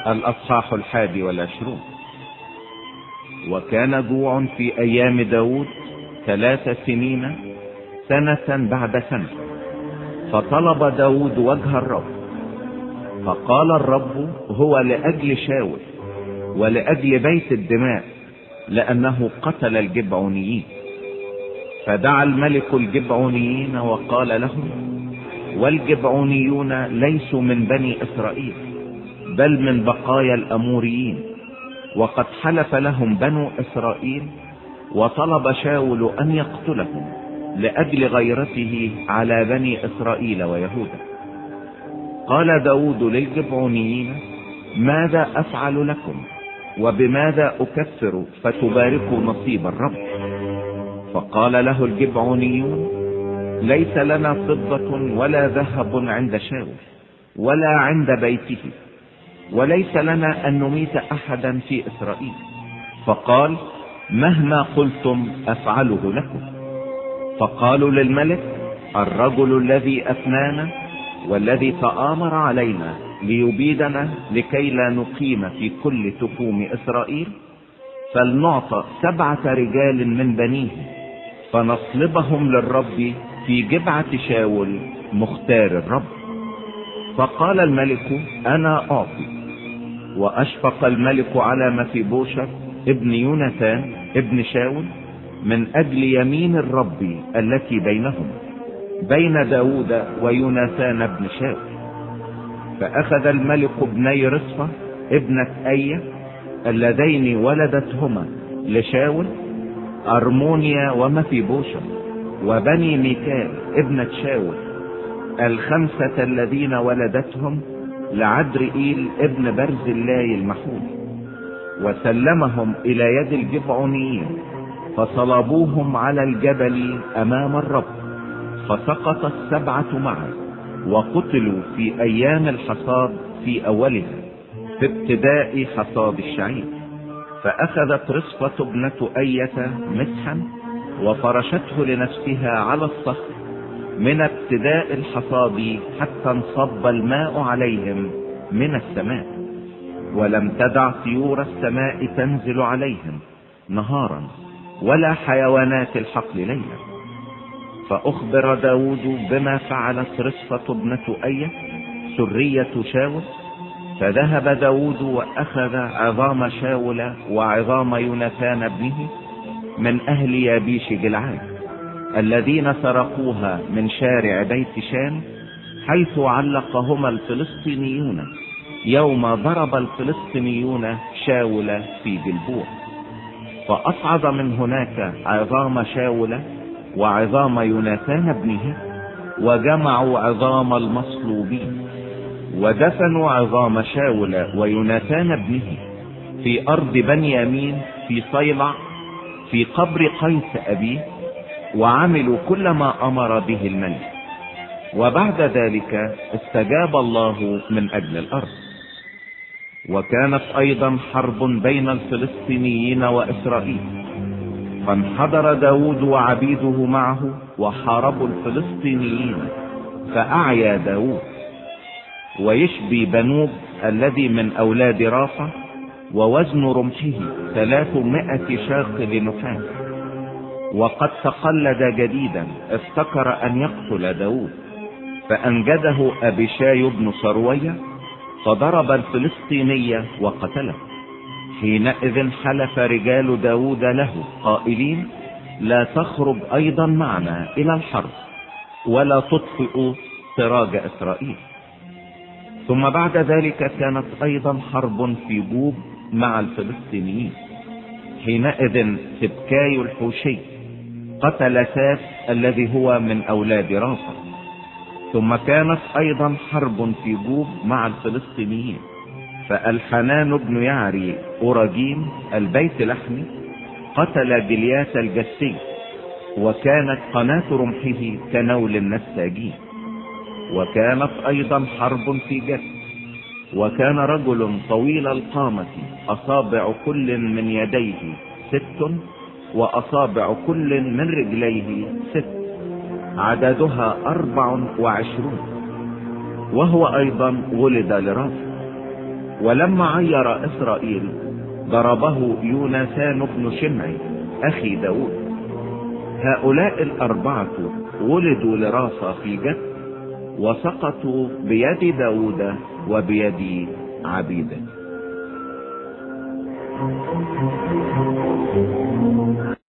الأصحاح 21. وكان جوع في أيام داود 3 سنين، سنة بعد سنة. فطلب داود وجه الرب، فقال الرب: هو لأجل شاول ولأجل بيت الدماء، لأنه قتل الجبعونيين. فدعا الملك الجبعونيين وقال لهم: والجبعونيون ليسوا من بني إسرائيل، بل من بقايا الأموريين، وقد حلف لهم بنو إسرائيل، وطلب شاول أن يقتلهم لأجل غيرته على بني إسرائيل ويهوذا. قال داود للجبعونيين: ماذا أفعل لكم وبماذا أكفر فتباركوا نصيب الرب؟ فقال له الجبعونيون: ليس لنا فضة ولا ذهب عند شاول ولا عند بيته، وليس لنا أن نميت أحدا في إسرائيل. فقال: مهما قلتم أفعله لكم. فقالوا للملك: الرجل الذي أفنانا والذي تآمر علينا ليبيدنا لكي لا نقيم في كل تخوم إسرائيل، فلنعطى 7 رجال من بنيه، فنصلبهم للرب في جبعة شاول مختار الرب. فقال الملك: أنا أعطي. وأشفق الملك على مفيبوشت ابن يوناثان ابن شاول من أجل يمين الرب التي بينهم، بين داود ويوناثان ابن شاول. فأخذ الملك ابني رصفة ابنة أية اللذين ولدتهما لشاول، أرمونيا ومفيبوشت، وبني ميكال ابنة شاول 5 الذين ولدتهم لعدرئيل ابن برزلاي المحول، وسلمهم إلى يد الجبعونيين، فصلبوهم على الجبل أمام الرب. فسقط 7 معا، وقتلوا في أيام الحصاد في أولها، في ابتداء حصاد الشعير. فأخذت رصفة ابنة أية مسحا وفرشته لنفسها على الصخر من ابتداء الحصاد حتى انصب الماء عليهم من السماء، ولم تدع طيور السماء تنزل عليهم نهارا، ولا حيوانات الحقل ليلا. فأخبر داود بما فعلت رصفة ابنة أية سرية شاول. فذهب داود وأخذ عظام شاول وعظام يوناثان ابنه من أهل يابيش جلعاد الذين سرقوها من شارع بيت شان، حيث علقهما الفلسطينيون يوم ضرب الفلسطينيون شاول في جلبوع. فأصعد من هناك عظام شاول وعظام يوناثان ابنه، وجمعوا عظام المصلوبين، ودفنوا عظام شاول ويوناثان ابنه في أرض بنيامين في صيلع في قبر قيس أبيه، وعملوا كل ما أمر به الملك. وبعد ذلك استجاب الله من أجل الأرض. وكانت أيضا حرب بين الفلسطينيين وإسرائيل، فانحدر داود وعبيده معه وحاربوا الفلسطينيين، فأعيا داود. ويشبي بنوب الذي من أولاد رافع، ووزن رمحه 300 شاقل نحاس. وقد تقلد جديدا افتكر أن يقتل داود، فأنجده أبيشاي بن صروية، فضرب الفلسطينية وقتله. حينئذ حلف رجال داود له قائلين: لا تخرج أيضا معنا إلى الحرب، ولا تطفئ سراج إسرائيل. ثم بعد ذلك كانت أيضا حرب في جوب مع الفلسطينيين. حينئذ سبكاي الحوشي قتل ساف الذي هو من أولاد رافع. ثم كانت أيضا حرب في جوب مع الفلسطينيين، فالحنان بن يعري أوراجيم البيت لحمي قتل جلياس الجسي، وكانت قناة رمحه كنول النساجين. وكانت أيضا حرب في جد، وكان رجل طويل القامة أصابع كل من يديه 6، وأصابع كل من رجليه 6، عددها 24، وهو أيضا ولد لرافع. ولما عير إسرائيل ضربه يوناثان بن شمعي أخي داود. هؤلاء الأربعة ولدوا لراسة في جت، وسقطوا بيد داود وبيد عبيده.